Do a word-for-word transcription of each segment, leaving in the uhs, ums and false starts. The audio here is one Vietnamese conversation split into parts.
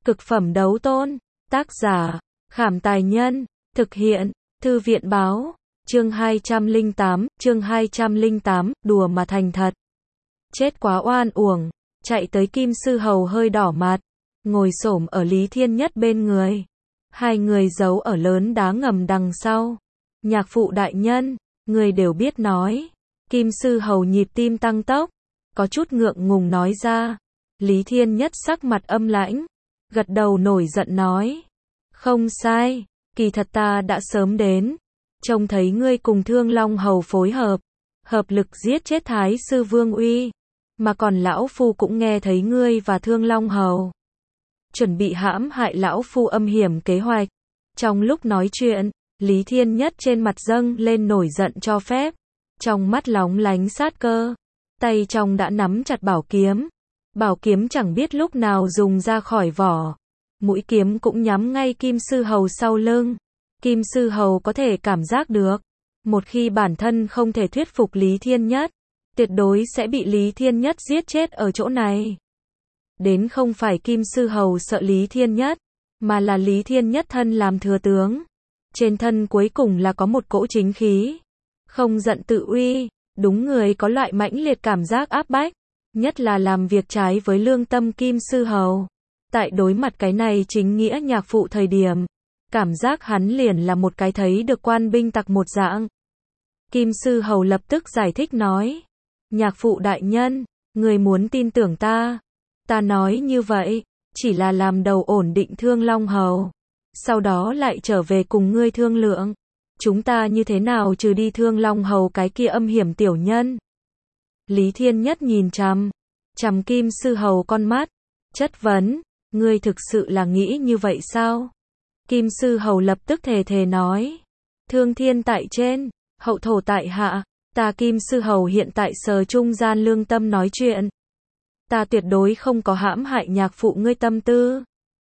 Cực phẩm đấu tôn. Tác giả, Khảm Tài Nhân. Thực hiện, Thư viện Báo. Chương hai trăm lẻ tám, chương hai trăm lẻ tám, đùa mà thành thật. Chết quá oan uổng. Chạy tới Kim Sư Hầu hơi đỏ mặt, ngồi xổm ở Lý Thiên Nhất bên người. Hai người giấu ở lớn đá ngầm đằng sau. Nhạc phụ đại nhân, người đều biết nói. Kim Sư Hầu nhịp tim tăng tốc, có chút ngượng ngùng nói ra. Lý Thiên Nhất sắc mặt âm lãnh, gật đầu nổi giận nói. Không sai, kỳ thật ta đã sớm đến. Trông thấy ngươi cùng Thương Long Hầu phối hợp, hợp lực giết chết Thái Sư Vương Uy. Mà còn lão phu cũng nghe thấy ngươi và Thương Long Hầu chuẩn bị hãm hại lão phu âm hiểm kế hoạch. Trong lúc nói chuyện, Lý Thiên Nhất trên mặt dâng lên nổi giận cho phép, trong mắt lóng lánh sát cơ, tay trong đã nắm chặt bảo kiếm. Bảo kiếm chẳng biết lúc nào dùng ra khỏi vỏ, mũi kiếm cũng nhắm ngay Kim Sư Hầu sau lưng. Kim Sư Hầu có thể cảm giác được, một khi bản thân không thể thuyết phục Lý Thiên Nhất, tuyệt đối sẽ bị Lý Thiên Nhất giết chết ở chỗ này. Đến không phải Kim Sư Hầu sợ Lý Thiên Nhất, mà là Lý Thiên Nhất thân làm thừa tướng. Trên thân cuối cùng là có một cỗ chính khí. Không giận tự uy, đúng người có loại mãnh liệt cảm giác áp bách. Nhất là làm việc trái với lương tâm Kim Sư Hầu. Tại đối mặt cái này chính nghĩa nhạc phụ thời điểm, cảm giác hắn liền là một cái thấy được quan binh tặc một dạng. Kim Sư Hầu lập tức giải thích nói. Nhạc phụ đại nhân, người muốn tin tưởng ta. Ta nói như vậy, chỉ là làm đầu ổn định Thương Long Hầu. Sau đó lại trở về cùng ngươi thương lượng. Chúng ta như thế nào trừ đi Thương Long Hầu cái kia âm hiểm tiểu nhân. Lý Thiên Nhất nhìn chằm chằm Kim Sư Hầu con mắt, chất vấn, ngươi thực sự là nghĩ như vậy sao? Kim Sư Hầu lập tức thề thề nói, thương thiên tại trên, hậu thổ tại hạ, ta Kim Sư Hầu hiện tại sờ trung gian lương tâm nói chuyện. Ta tuyệt đối không có hãm hại nhạc phụ ngươi tâm tư.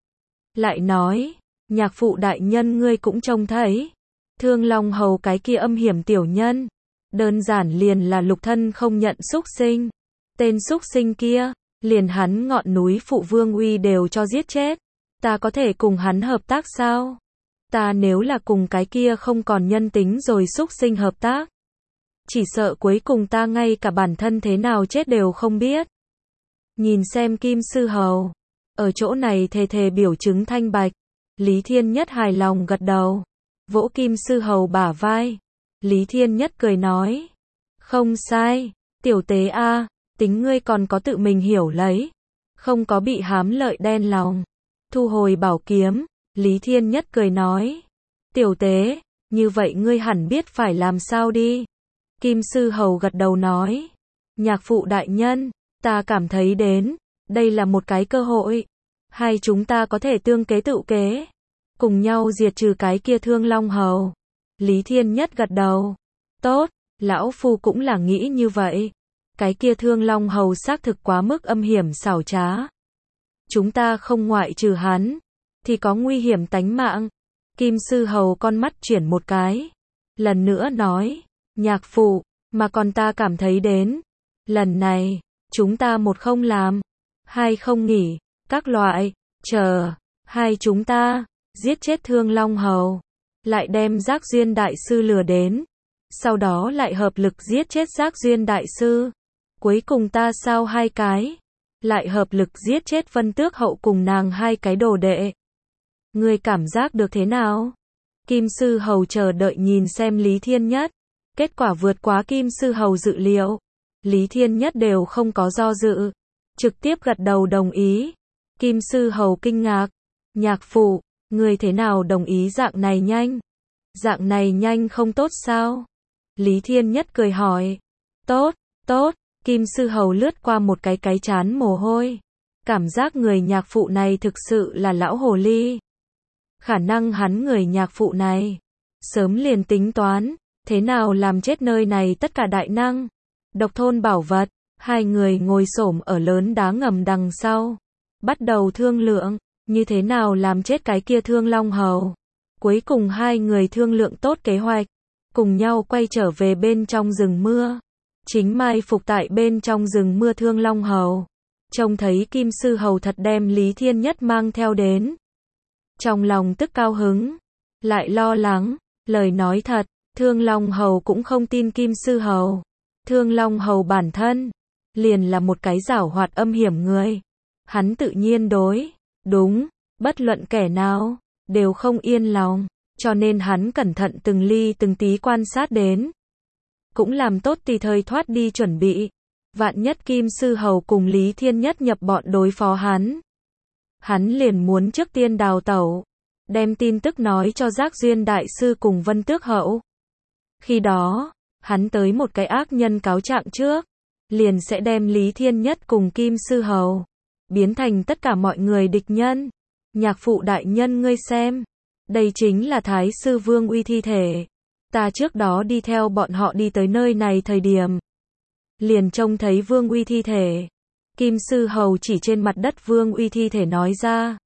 Lại nói, nhạc phụ đại nhân ngươi cũng trông thấy, Thương Long Hầu cái kia âm hiểm tiểu nhân, đơn giản liền là lục thân không nhận xúc sinh. Tên xúc sinh kia, liền hắn ngọn núi phụ Vương Uy đều cho giết chết. Ta có thể cùng hắn hợp tác sao? Ta nếu là cùng cái kia không còn nhân tính rồi xúc sinh hợp tác, chỉ sợ cuối cùng ta ngay cả bản thân thế nào chết đều không biết. Nhìn xem Kim Sư Hầu, ở chỗ này thề thề biểu chứng thanh bạch. Lý Thiên Nhất hài lòng gật đầu, vỗ Kim Sư Hầu bả vai. Lý Thiên Nhất cười nói, không sai, tiểu tế a, tính ngươi còn có tự mình hiểu lấy, không có bị hám lợi đen lòng. Thu hồi bảo kiếm, Lý Thiên Nhất cười nói, tiểu tế, như vậy ngươi hẳn biết phải làm sao đi. Kim Sư Hầu gật đầu nói, nhạc phụ đại nhân, ta cảm thấy đến, đây là một cái cơ hội. Hai chúng ta có thể tương kế tự kế, cùng nhau diệt trừ cái kia Thương Long Hầu. Lý Thiên Nhất gật đầu, tốt, lão phu cũng là nghĩ như vậy. Cái kia Thương Long Hầu xác thực quá mức âm hiểm xảo trá. Chúng ta không ngoại trừ hắn, thì có nguy hiểm tánh mạng. Kim Sư Hầu con mắt chuyển một cái, lần nữa nói, nhạc phụ, mà còn ta cảm thấy đến, lần này, chúng ta một không làm, hai không nghỉ, các loại, chờ, hai chúng ta, giết chết Thương Long Hầu, lại đem Giác Duyên Đại Sư lừa đến, sau đó lại hợp lực giết chết Giác Duyên Đại Sư, cuối cùng ta sao hai cái, lại hợp lực giết chết Vân Tước Hậu cùng nàng hai cái đồ đệ. Ngươi cảm giác được thế nào? Kim Sư Hầu chờ đợi nhìn xem Lý Thiên Nhất, kết quả vượt quá Kim Sư Hầu dự liệu. Lý Thiên Nhất đều không có do dự, trực tiếp gật đầu đồng ý. Kim Sư Hầu kinh ngạc, nhạc phụ, ngươi thế nào đồng ý dạng này nhanh? Dạng này nhanh không tốt sao? Lý Thiên Nhất cười hỏi, tốt, tốt. Kim Sư Hầu lướt qua một cái cái chán mồ hôi, cảm giác người nhạc phụ này thực sự là lão hồ ly. Khả năng hắn người nhạc phụ này, sớm liền tính toán, thế nào làm chết nơi này tất cả đại năng. Độc thôn bảo vật, hai người ngồi xổm ở lớn đá ngầm đằng sau, bắt đầu thương lượng, như thế nào làm chết cái kia Thương Long Hầu. Cuối cùng hai người thương lượng tốt kế hoạch, cùng nhau quay trở về bên trong rừng mưa. Chính mai phục tại bên trong rừng mưa Thương Long Hầu. trông thấy Kim Sư Hầu thật đem Lý Thiên Nhất mang theo đến. Trong lòng tức cao hứng, lại lo lắng, lời nói thật, Thương Long Hầu cũng không tin Kim Sư Hầu. Thương Long Hầu bản thân, liền là một cái giảo hoạt âm hiểm người. Hắn tự nhiên đối, đúng, bất luận kẻ nào, đều không yên lòng, cho nên hắn cẩn thận từng ly từng tí quan sát đến. Cũng làm tốt tùy thời thoát đi chuẩn bị. Vạn nhất Kim Sư Hầu cùng Lý Thiên Nhất nhập bọn đối phó hắn. Hắn liền muốn trước tiên đào tẩu, đem tin tức nói cho Giác Duyên Đại Sư cùng Vân Tước Hậu. Khi đó, hắn tới một cái ác nhân cáo trạng trước, liền sẽ đem Lý Thiên Nhất cùng Kim Sư Hầu biến thành tất cả mọi người địch nhân. Nhạc phụ đại nhân ngươi xem, đây chính là Thái sư Vương Uy thi thể. Ta trước đó đi theo bọn họ đi tới nơi này thời điểm, liền trông thấy Vương Uy thi thể. Kim Sư Hầu chỉ trên mặt đất Vương Uy thi thể nói ra.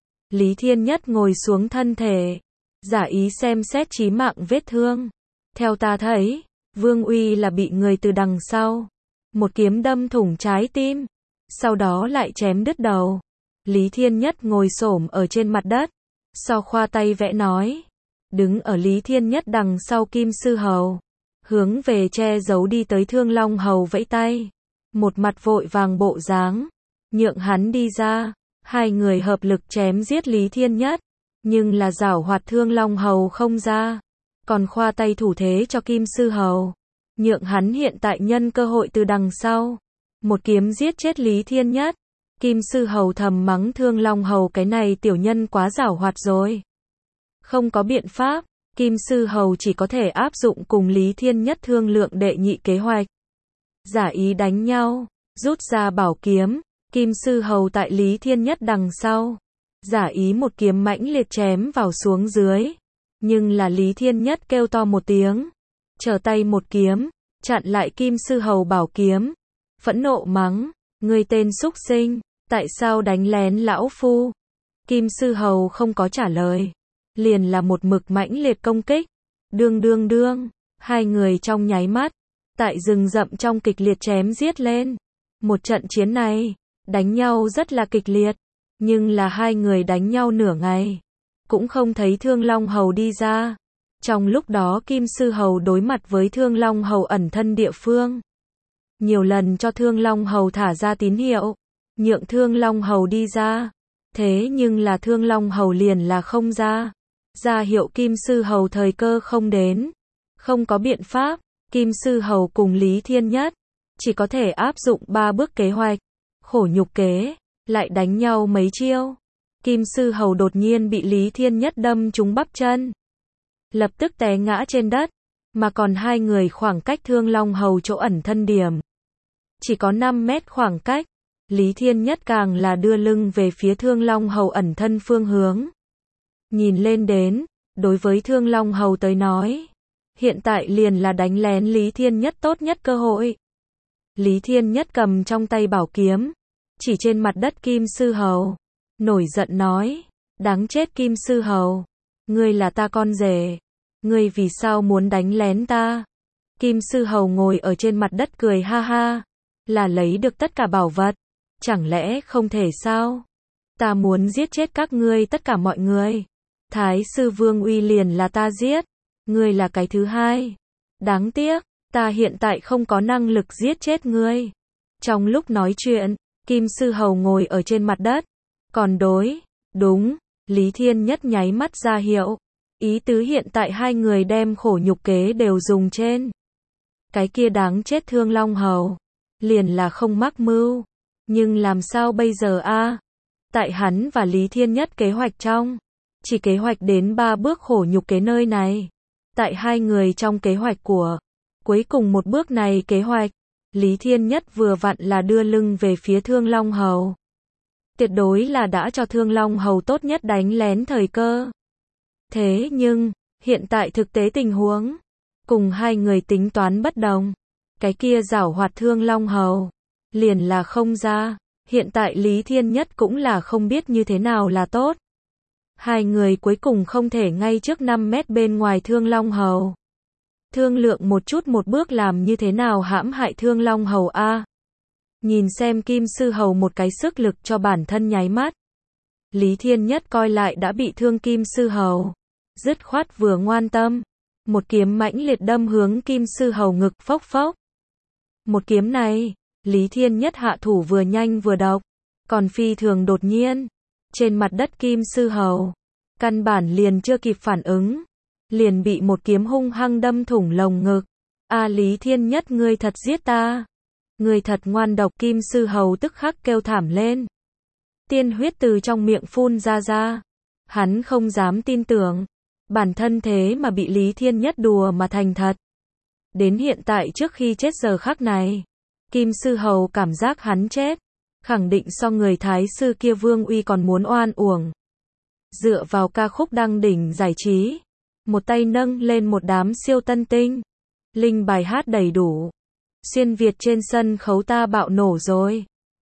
Lý Thiên Nhất ngồi xuống thân thể, giả ý xem xét chí mạng vết thương. Theo ta thấy, Vương Uy là bị người từ đằng sau một kiếm đâm thủng trái tim, sau đó lại chém đứt đầu. Lý Thiên Nhất ngồi xổm ở trên mặt đất, so khoa tay vẽ nói. Đứng ở Lý Thiên Nhất đằng sau Kim Sư Hầu, hướng về che giấu đi tới Thương Long Hầu vẫy tay, một mặt vội vàng bộ dáng, nhượng hắn đi ra. Hai người hợp lực chém giết Lý Thiên Nhất, nhưng là giảo hoạt Thương Long Hầu không ra, còn khoa tay thủ thế cho Kim Sư Hầu, nhượng hắn hiện tại nhân cơ hội từ đằng sau, một kiếm giết chết Lý Thiên Nhất. Kim Sư Hầu thầm mắng Thương Long Hầu cái này tiểu nhân quá giảo hoạt rồi. Không có biện pháp, Kim Sư Hầu chỉ có thể áp dụng cùng Lý Thiên Nhất thương lượng đệ nhị kế hoạch. Giả ý đánh nhau, rút ra bảo kiếm, Kim Sư Hầu tại Lý Thiên Nhất đằng sau, giả ý một kiếm mãnh liệt chém vào xuống dưới. Nhưng là Lý Thiên Nhất kêu to một tiếng, trở tay một kiếm, chặn lại Kim Sư Hầu bảo kiếm, phẫn nộ mắng, ngươi tên xúc sinh, tại sao đánh lén lão phu? Kim Sư Hầu không có trả lời, liền là một mực mãnh liệt công kích. Đương đương đương, hai người trong nháy mắt, tại rừng rậm trong kịch liệt chém giết lên. Một trận chiến này, đánh nhau rất là kịch liệt, nhưng là hai người đánh nhau nửa ngày, cũng không thấy Thương Long Hầu đi ra. Trong lúc đó Kim Sư Hầu đối mặt với Thương Long Hầu ẩn thân địa phương, nhiều lần cho Thương Long Hầu thả ra tín hiệu, nhượng Thương Long Hầu đi ra. Thế nhưng là Thương Long Hầu liền là không ra, ra hiệu Kim Sư Hầu thời cơ không đến. Không có biện pháp, Kim Sư Hầu cùng Lý Thiên Nhất chỉ có thể áp dụng ba bước kế hoạch, khổ nhục kế, lại đánh nhau mấy chiêu. Kim Sư Hầu đột nhiên bị Lý Thiên Nhất đâm trúng bắp chân, lập tức té ngã trên đất, mà còn hai người khoảng cách Thương Long Hầu chỗ ẩn thân điểm chỉ có năm mét khoảng cách. Lý Thiên Nhất càng là đưa lưng về phía Thương Long Hầu ẩn thân phương hướng. Nhìn lên đến, đối với Thương Long Hầu tới nói, hiện tại liền là đánh lén Lý Thiên Nhất tốt nhất cơ hội. Lý Thiên Nhất cầm trong tay bảo kiếm, chỉ trên mặt đất Kim Sư Hầu, nổi giận nói, đáng chết Kim Sư Hầu, ngươi là ta con rể, ngươi vì sao muốn đánh lén ta? Kim Sư Hầu ngồi ở trên mặt đất cười ha ha, là lấy được tất cả bảo vật, chẳng lẽ không thể sao? Ta muốn giết chết các ngươi tất cả mọi người. Thái sư Vương Uy liền là ta giết, ngươi là cái thứ hai. Đáng tiếc, ta hiện tại không có năng lực giết chết ngươi. Trong lúc nói chuyện, Kim Sư Hầu ngồi ở trên mặt đất, còn đối, đúng, Lý Thiên Nhất nháy mắt ra hiệu, ý tứ hiện tại hai người đem khổ nhục kế đều dùng trên. Cái kia đáng chết Thương Long Hầu, liền là không mắc mưu, nhưng làm sao bây giờ a? Tại hắn và Lý Thiên Nhất kế hoạch trong, chỉ kế hoạch đến ba bước khổ nhục kế nơi này. Tại hai người trong kế hoạch của cuối cùng một bước này kế hoạch, Lý Thiên Nhất vừa vặn là đưa lưng về phía Thương Long Hầu. Tuyệt đối là đã cho Thương Long Hầu tốt nhất đánh lén thời cơ. Thế nhưng, hiện tại thực tế tình huống, cùng hai người tính toán bất đồng. Cái kia giảo hoạt Thương Long Hầu, liền là không ra. Hiện tại Lý Thiên Nhất cũng là không biết như thế nào là tốt. Hai người cuối cùng không thể ngay trước năm mét bên ngoài Thương Long Hầu. Thương lượng một chút một bước làm như thế nào hãm hại Thương Long Hầu a. Nhìn xem Kim Sư Hầu một cái sức lực cho bản thân nháy mắt. Lý Thiên Nhất coi lại đã bị thương Kim Sư Hầu. Dứt khoát vừa ngoan tâm. Một kiếm mãnh liệt đâm hướng Kim Sư Hầu ngực phốc phốc. Một kiếm này, Lý Thiên Nhất hạ thủ vừa nhanh vừa độc. Còn phi thường đột nhiên. Trên mặt đất Kim Sư Hầu. Căn bản liền chưa kịp phản ứng. Liền bị một kiếm hung hăng đâm thủng lồng ngực. A Lý Thiên Nhất ngươi thật giết ta. Ngươi thật ngoan độc. Kim Sư Hầu tức khắc kêu thảm lên. Tiên huyết từ trong miệng phun ra ra. Hắn không dám tin tưởng. Bản thân thế mà bị Lý Thiên Nhất đùa mà thành thật. Đến hiện tại trước khi chết giờ khắc này. Kim Sư Hầu cảm giác hắn chết. Khẳng định so người Thái sư kia Vương Uy còn muốn oan uổng. Dựa vào ca khúc đăng đỉnh giải trí. Một tay nâng lên một đám siêu tân tinh. Linh bài hát đầy đủ. Xuyên Việt trên sân khấu ta bạo nổ rồi.